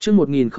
Chương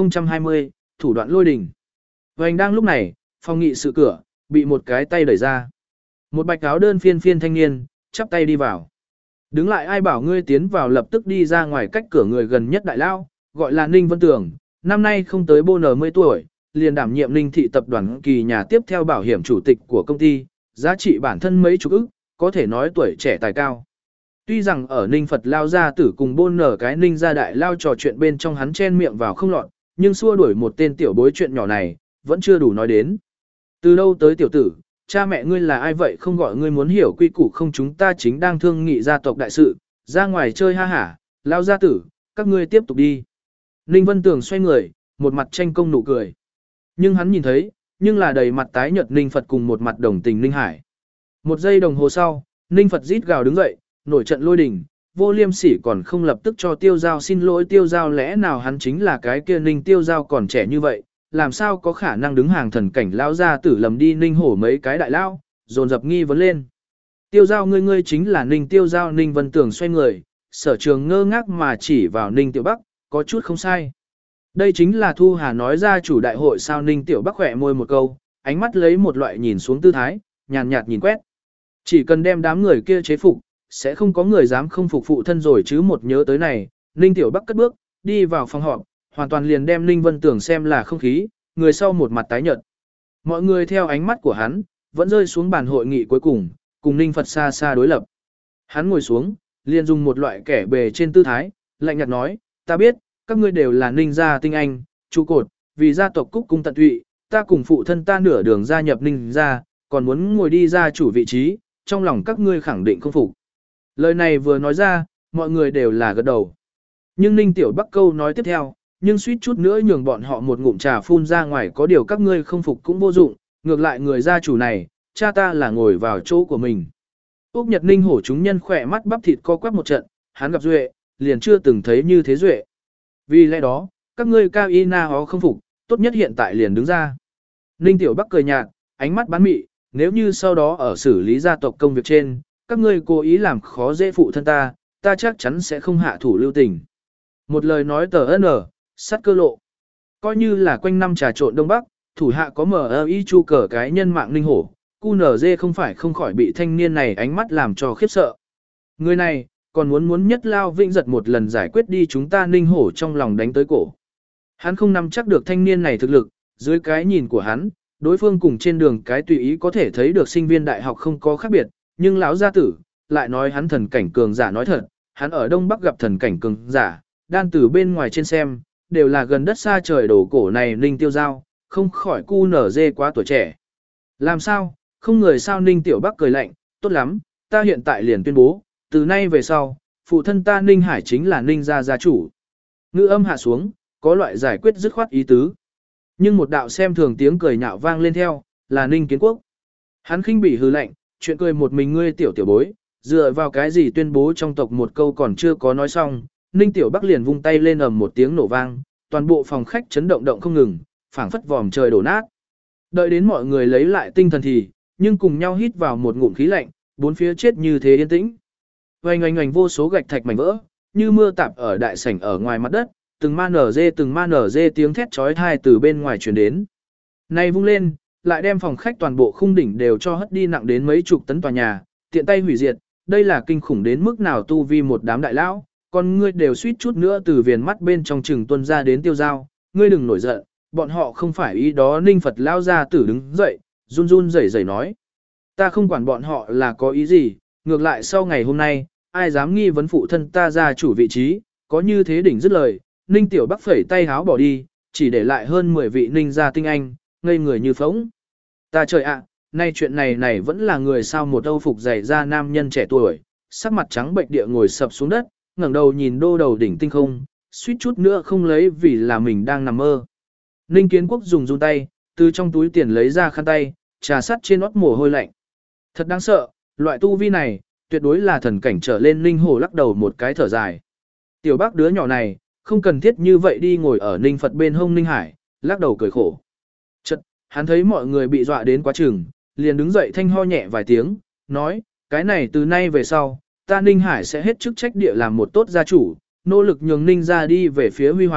1020, thủ đoạn lôi đình. Vành đang lúc này, phòng nghị sự cửa, bị một cái tay đẩy ra. Một bạch áo đơn phiên phiên thanh niên, chắp tay đi vào. Đứng lại ai bảo ngươi tiến vào lập tức đi ra ngoài cách cửa người gần nhất đại lao, gọi là Ninh Vân Tường, năm nay không tới bô nở 10 tuổi, liền đảm nhiệm Ninh thị tập đoàn kỳ nhà tiếp theo bảo hiểm chủ tịch của công ty, giá trị bản thân mấy chục ức, có thể nói tuổi trẻ tài cao. Tuy rằng ở Ninh Phật lao gia tử cùng bôn nở cái Ninh gia đại lao trò chuyện bên trong hắn chen miệng vào không lọt, nhưng xua đuổi một tên tiểu bối chuyện nhỏ này, vẫn chưa đủ nói đến. Từ đâu tới tiểu tử, cha mẹ ngươi là ai vậy không gọi ngươi muốn hiểu quy củ không chúng ta chính đang thương nghị gia tộc đại sự, ra ngoài chơi ha hả, lao gia tử, các ngươi tiếp tục đi. Ninh Vân Tường xoay người, một mặt tranh công nụ cười. Nhưng hắn nhìn thấy, nhưng là đầy mặt tái nhợt Ninh Phật cùng một mặt đồng tình Ninh Hải. Một giây đồng hồ sau, Ninh Phật rít gào đứng dậy, nổi trận lôi đình, vô liêm sỉ còn không lập tức cho Tiêu Giao xin lỗi Tiêu Giao lẽ nào hắn chính là cái kia Ninh Tiêu Giao còn trẻ như vậy, làm sao có khả năng đứng hàng thần cảnh lão gia tử lầm đi Ninh hổ mấy cái đại lao, dồn dập nghi vấn lên. Tiêu Giao ngươi chính là Ninh Tiêu Giao Ninh Vân Tường xoay người, Sở Trường ngơ ngác mà chỉ vào Ninh Tiểu Bắc, có chút không sai. Đây chính là Thu Hà nói ra chủ đại hội sao Ninh Tiểu Bắc khỏe môi một câu, ánh mắt lấy một loại nhìn xuống tư thái, nhàn nhạt nhìn quét. Chỉ cần đem đám người kia chế phục, sẽ không có người dám không phục phụ thân rồi chứ một nhớ tới này, Ninh Tiểu Bắc cất bước, đi vào phòng họp, hoàn toàn liền đem Ninh Vân Tưởng xem là không khí, người sau một mặt tái nhợt. Mọi người theo ánh mắt của hắn, vẫn rơi xuống bàn hội nghị cuối cùng, cùng Ninh Phật xa xa đối lập. Hắn ngồi xuống, liền dùng một loại kẻ bề trên tư thái, lạnh nhạt nói, ta biết, các ngươi đều là Ninh gia tinh anh, trụ cột, vì gia tộc cúc cung tận tụy, ta cùng phụ thân ta nửa đường gia nhập Ninh gia, còn muốn ngồi đi ra chủ vị trí, trong lòng các ngươi khẳng định không phục. Lời này vừa nói ra, mọi người đều là gật đầu. Nhưng Ninh Tiểu Bắc câu nói tiếp theo, nhưng suýt chút nữa nhường bọn họ một ngụm trà phun ra ngoài có điều các ngươi không phục cũng vô dụng, ngược lại người gia chủ này, cha ta là ngồi vào chỗ của mình. Úc Nhật Ninh hổ chúng nhân khỏe mắt bắp thịt co quắp một trận, hắn gặp Duệ, liền chưa từng thấy như thế Duệ. Vì lẽ đó, các ngươi cao y na hó không phục, tốt nhất hiện tại liền đứng ra. Ninh Tiểu Bắc cười nhạt, ánh mắt bán mị, nếu như sau đó ở xử lý gia tộc công việc trên, các ngươi cố ý làm khó dễ phụ thân ta, ta chắc chắn sẽ không hạ thủ lưu tình. Một lời nói tờ N, sắt cơ lộ. Coi như là quanh năm trà trộn Đông Bắc, thủ hạ có MI chu cờ cái nhân mạng Ninh hổ, QNZ không phải không khỏi bị thanh niên này ánh mắt làm cho khiếp sợ. Người này, còn muốn nhất lao vĩnh giật một lần giải quyết đi chúng ta Ninh hổ trong lòng đánh tới cổ. Hắn không nắm chắc được thanh niên này thực lực, dưới cái nhìn của hắn, đối phương cùng trên đường cái tùy ý có thể thấy được sinh viên đại học không có khác biệt, nhưng lão gia tử lại nói hắn thần cảnh cường giả nói thật, hắn ở Đông Bắc gặp thần cảnh cường giả, đan từ bên ngoài trên xem, đều là gần đất xa trời đổ cổ này Ninh Tiêu Giao, không khỏi cu nở dê quá tuổi trẻ. Làm sao, không người sao Ninh Tiểu Bắc cười lạnh, tốt lắm, ta hiện tại liền tuyên bố, từ nay về sau, phụ thân ta Ninh Hải chính là Ninh gia gia chủ. Ngữ âm hạ xuống, có loại giải quyết dứt khoát ý tứ. Nhưng một đạo xem thường tiếng cười nhạo vang lên theo, là Ninh Kiến Quốc. Hắn khinh bỉ hư lạnh, chuyện cười một mình ngươi tiểu bối, dựa vào cái gì tuyên bố trong tộc một câu còn chưa có nói xong, Ninh Tiểu Bắc liền vung tay lên ầm một tiếng nổ vang, toàn bộ phòng khách chấn động động không ngừng, phảng phất vòm trời đổ nát. Đợi đến mọi người lấy lại tinh thần thì, nhưng cùng nhau hít vào một ngụm khí lạnh, bốn phía chết như thế yên tĩnh. Oanh oanh oanh vô số gạch thạch mảnh vỡ, như mưa tạp ở đại sảnh ở ngoài mặt đất, từng ma nở dê tiếng thét chói tai từ bên ngoài truyền đến. Này vung lên, lại đem phòng khách toàn bộ khung đỉnh đều cho hất đi nặng đến mấy chục tấn tòa nhà, tiện tay hủy diệt, đây là kinh khủng đến mức nào tu vi một đám đại lão, con ngươi đều suýt chút nữa từ viền mắt bên trong trừng tuôn ra đến Tiêu Giao, ngươi đừng nổi giận, bọn họ không phải ý đó. Ninh Phật lao ra tử đứng dậy, run run rẩy rẩy nói, ta không quản bọn họ là có ý gì, ngược lại sau ngày hôm nay, ai dám nghi vấn phụ thân ta ra chủ vị trí, có như thế đỉnh dứt lời, Ninh Tiểu Bắc phẩy tay háo bỏ đi, chỉ để lại hơn 10 vị Ninh gia tinh anh, ngây người như phỗng. Ta trời ạ, nay chuyện này vẫn là người sao một âu phục dày ra nam nhân trẻ tuổi, sắc mặt trắng bệnh địa ngồi sập xuống đất, ngẩng đầu nhìn đô đầu đỉnh tinh không, suýt chút nữa không lấy vì là mình đang nằm mơ. Ninh Kiến Quốc dùng run tay, từ trong túi tiền lấy ra khăn tay, trà sắt trên nót mồ hôi lạnh. Thật đáng sợ, loại tu vi này, tuyệt đối là thần cảnh trở lên. Ninh Hổ lắc đầu một cái thở dài. Tiểu Bắc đứa nhỏ này, không cần thiết như vậy đi ngồi ở Ninh Phật bên hông Ninh Hải, lắc đầu cười khổ. Chật, hắn thấy mọi người bị dọa đến quá chừng, liền đứng dậy thanh ho nhẹ vài tiếng, nói, cái này từ nay về sau, ta Ninh Hải sẽ hết chức trách địa làm một tốt gia chủ, nỗ lực nhường Ninh gia đi về phía huy hoàng,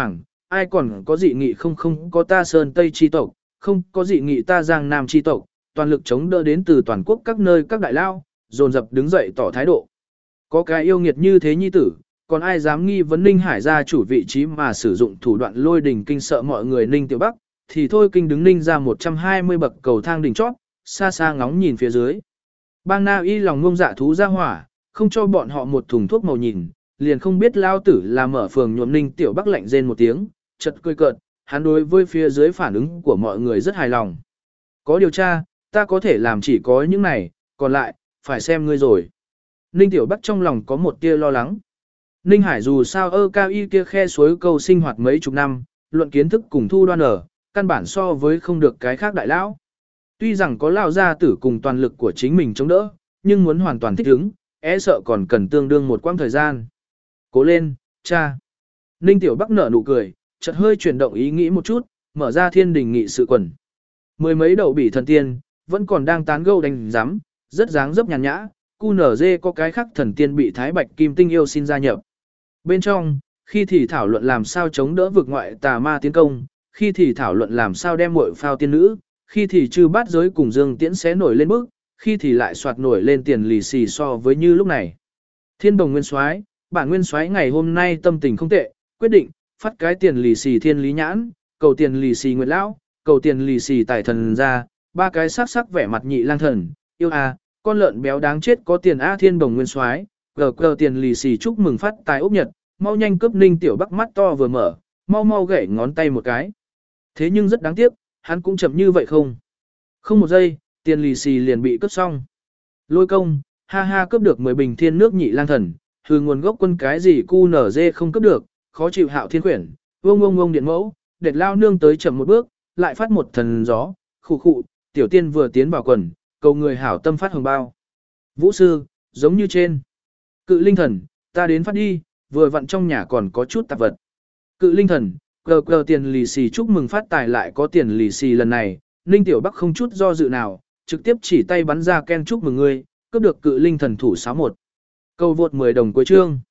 ai còn có dị nghị không có ta Sơn Tây chi tộc, không có dị nghị ta Giang Nam chi tộc, toàn lực chống đỡ đến từ toàn quốc các nơi các đại lao, dồn dập đứng dậy tỏ thái độ. Có cái yêu nghiệt như thế nhi tử, còn ai dám nghi vấn Ninh Hải gia chủ vị trí mà sử dụng thủ đoạn lôi đình kinh sợ mọi người Ninh Tiểu Bắc, thì thôi kinh đứng Ninh ra 120 bậc cầu thang đỉnh chót, xa xa ngóng nhìn phía dưới. Bang Na Y lòng ngông dạ thú ra hỏa, không cho bọn họ một thùng thuốc màu nhìn, liền không biết lao tử là mở phường nhuộm Ninh Tiểu Bắc lạnh rên một tiếng, chật cười cợt, hắn đối với phía dưới phản ứng của mọi người rất hài lòng. Có điều tra, ta có thể làm chỉ có những này, còn lại, phải xem ngươi rồi. Ninh Tiểu Bắc trong lòng có một tia lo lắng. Ninh Hải dù sao cao y kia khe suối câu sinh hoạt mấy chục năm, luận kiến thức cùng thu đoan ở, căn bản so với không được cái khác đại lão. Tuy rằng có lao gia tử cùng toàn lực của chính mình chống đỡ, nhưng muốn hoàn toàn thích ứng, sợ còn cần tương đương một quãng thời gian. Cố lên, cha. Ninh Tiểu Bắc nở nụ cười, chợt hơi chuyển động ý nghĩ một chút, mở ra thiên đình nghị sự quần. Mười mấy đầu bỉ thần tiên, vẫn còn đang tán gẫu đánh giám, rất dáng dấp nhàn nhã, QNZ có cái khác thần tiên bị Thái Bạch Kim Tinh yêu xin gia nhập. Bên trong, khi thì thảo luận làm sao chống đỡ vực ngoại tà ma tiến công, khi thì thảo luận làm sao đem muội phao tiên nữ, khi thì chư bát giới cùng Dương Tiễn sẽ nổi lên bức, khi thì lại soạt nổi lên tiền lì xì so với như lúc này. Thiên Đồng Nguyên Soái, bản Nguyên Soái ngày hôm nay tâm tình không tệ, quyết định phát cái tiền lì xì Thiên Lý Nhãn, cầu tiền lì xì Nguyệt lão, cầu tiền lì xì Tài Thần ra, ba cái sắc vẻ mặt nhị lang thần, yêu con lợn béo đáng chết có tiền Thiên Đồng Nguyên Soái, cờ tiền lì xì chúc mừng phát tài ốc nhật, mau nhanh cướp Ninh Tiểu Bắc mắt to vừa mở, mau gảy ngón tay một cái. Thế nhưng rất đáng tiếc, hắn cũng chậm như vậy không. Không một giây, tiền lì xì liền bị cướp xong. Lôi công, ha cướp được 10 bình thiên nước nhị lang thần, hừ nguồn gốc quân cái gì QNZ không cướp được, khó chịu Hạo Thiên Quyển, vông điện mẫu, đệt lao nương tới chậm một bước, lại phát một thần gió, khụ, tiểu tiên vừa tiến vào quần, cầu người hảo tâm phát hồng bao. Vũ sư, giống như trên. Cự linh thần, ta đến phát đi, vừa vặn trong nhà còn có chút tạp vật. Cự linh thần, cờ tiền lì xì chúc mừng phát tài lại có tiền lì xì lần này, Ninh Tiểu Bắc không chút do dự nào, trực tiếp chỉ tay bắn ra ken chúc mừng ngươi, cướp được cự linh thần thủ 61. Câu vượt 10 đồng cuối chương.